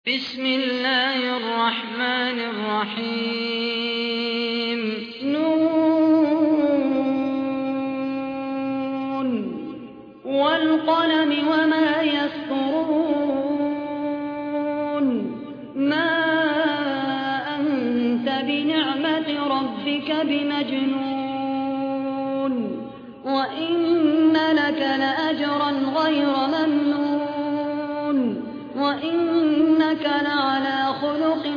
بسم الله الرحمن الرحيم نون والقلم وما يسطرون ما أنت بنعمة ربك بمجنون وإن لك لأجرا غير ممنون وإنك لعلى خلق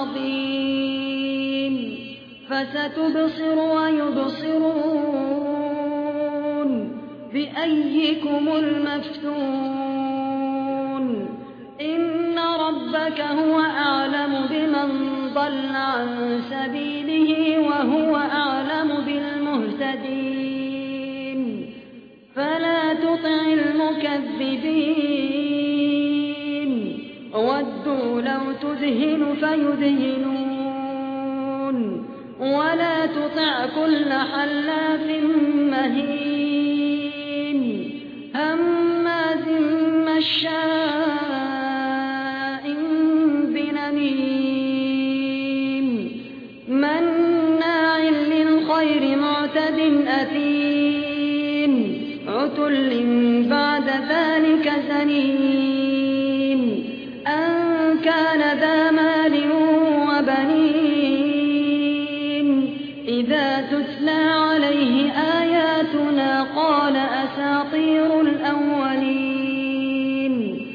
عظيم فستبصر ويبصرون بأيكم المفتون إن ربك هو أعلم بمن ضل عن سبيله وهو أعلم بالمهتدين فلا تطع المكذبين ودوا لو تدهن فيدهنون ولا تطع كل حلاف مهين هماز مشاء بنميم مناع للخير معتد أثيم عتل بعد ذلك زنيم أن كان ذا مال وبنين إذا تتلى عليه آياتنا قال أساطير الأولين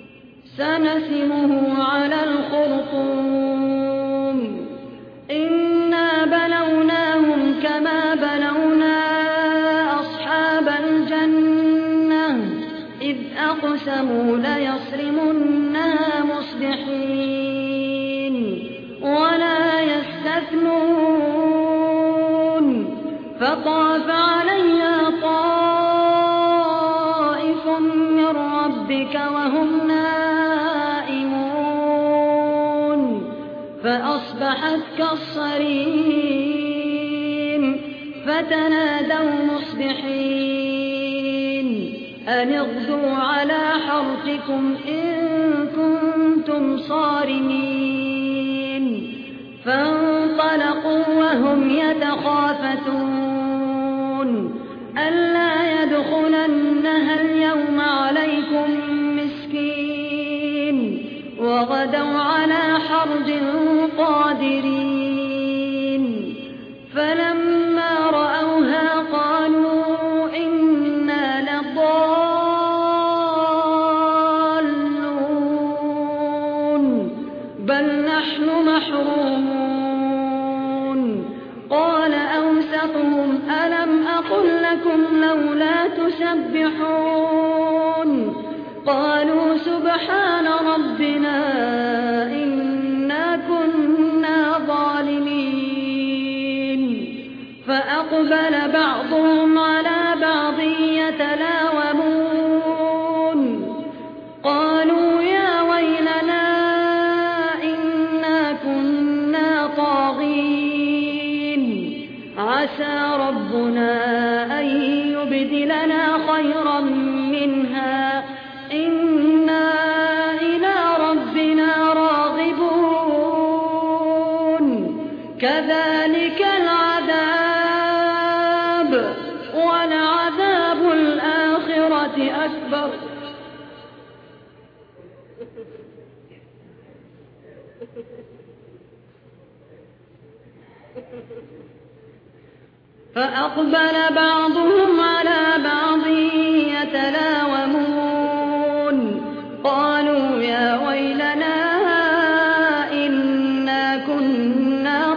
سنسمه على الخرطوم إنا بلوناهم كما بلونا أصحاب الجنة إذ أقسموا ليصرمنها مصبحين ولا يستثنون فطاف عليها طائف من ربك وهم نائمون فأصبحت كالصريم فتنادوا مصبحين أن اغدوا على حرثكم إن كنتم صارمين فانطلقوا وهم يتخافتون ألا يدخلنها اليوم عليكم مسكين وغدوا على حرد قادرين فلما رأوها قالوا إنا لضالون بل نحن محرومون قال أوسطهم ألم أقل لكم لولا تسبحون قالوا سبحان ربنا إنا كنا ظالمين فأقبل بعضهم على بعض يتلاومون قالوا يا ويلنا إنا كنا طاغين عسى ربنا أن يبدلنا خيرا منها إنا إلى ربنا راغبون كذلك العذاب ولعذاب الآخرة أكبر فأقبل بعضهم على بعض يتلاومون قالوا يا ويلنا إنا كنا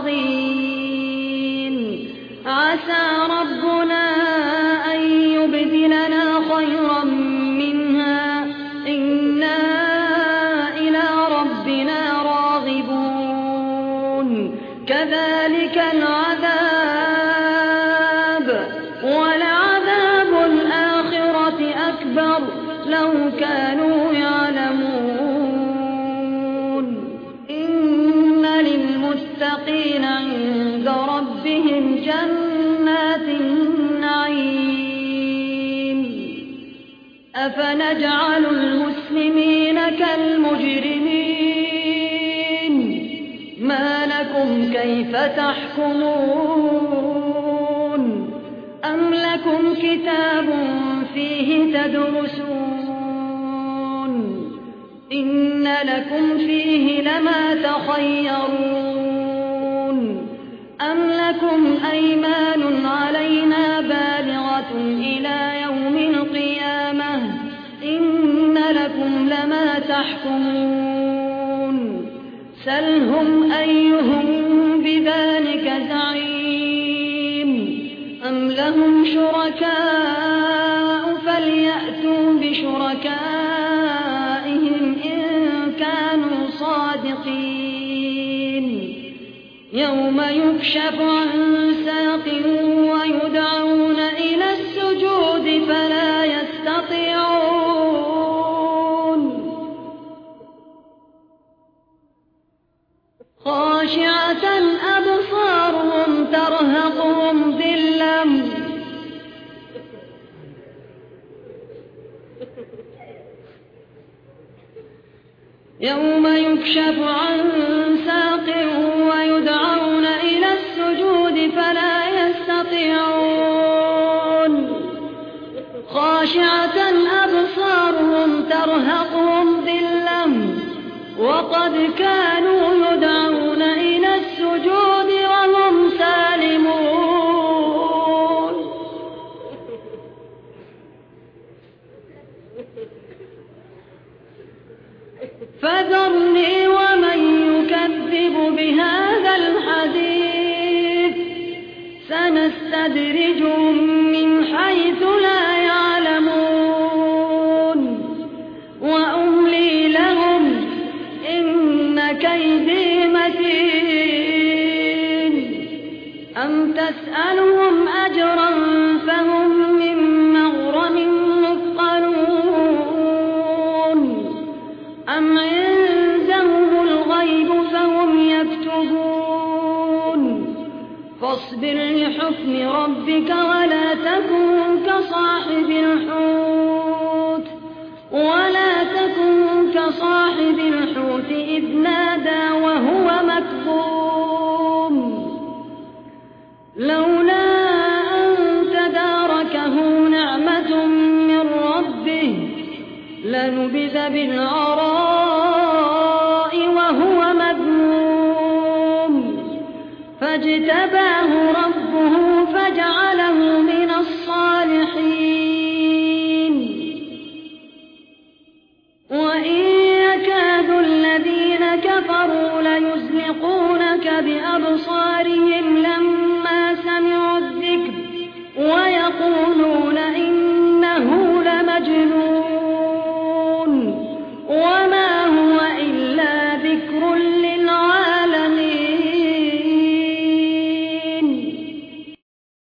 طاغين عسى ربنا أن يبدلنا خيرا منها إنا إلى ربنا راغبون كذلك العذاب ولعذاب الآخرة أكبر لو كانوا يعلمون إن للمتقين عند ربهم جنات النعيم أفنجعل المسلمين كالمجرمين كيف تحكمون أم لكم كتاب فيه تدرسون إن لكم فيه لما تخيرون أم لكم أيمان علينا بالغة إلى يوم القيامة إن لكم لما تحكمون سلهم أيهم بذلك زعيم أم لهم شركاء فليأتوا بشركائهم إن كانوا صادقين يوم يكشف عن ساق ويدعون إلى السجود فلا يستطيعون خاشعة أبصارهم ترهقهم ذلة يوم يكشف عن ساق ويدعون إلى السجود فلا يستطيعون خاشعة أبصارهم ترهقهم ذلة وقد كانوا يدعون إلى السجود وهم سالمون فذرني ومن يكذب بهذا الحديث سنستدرجهم من حيث لا يعلمون وأملي لهم إن كيدي متين أم تسألهم أجرا فهم من مغرم مثقلون أم عندهم الغيب فهم يكتبون فاصبر لحكم ربك ولا تكن كصاحب الحوت إذ نادى وهو مكظوم لولا أن تداركه نعمة من ربه لنبذ بالعراء وهو مذموم فاجتباه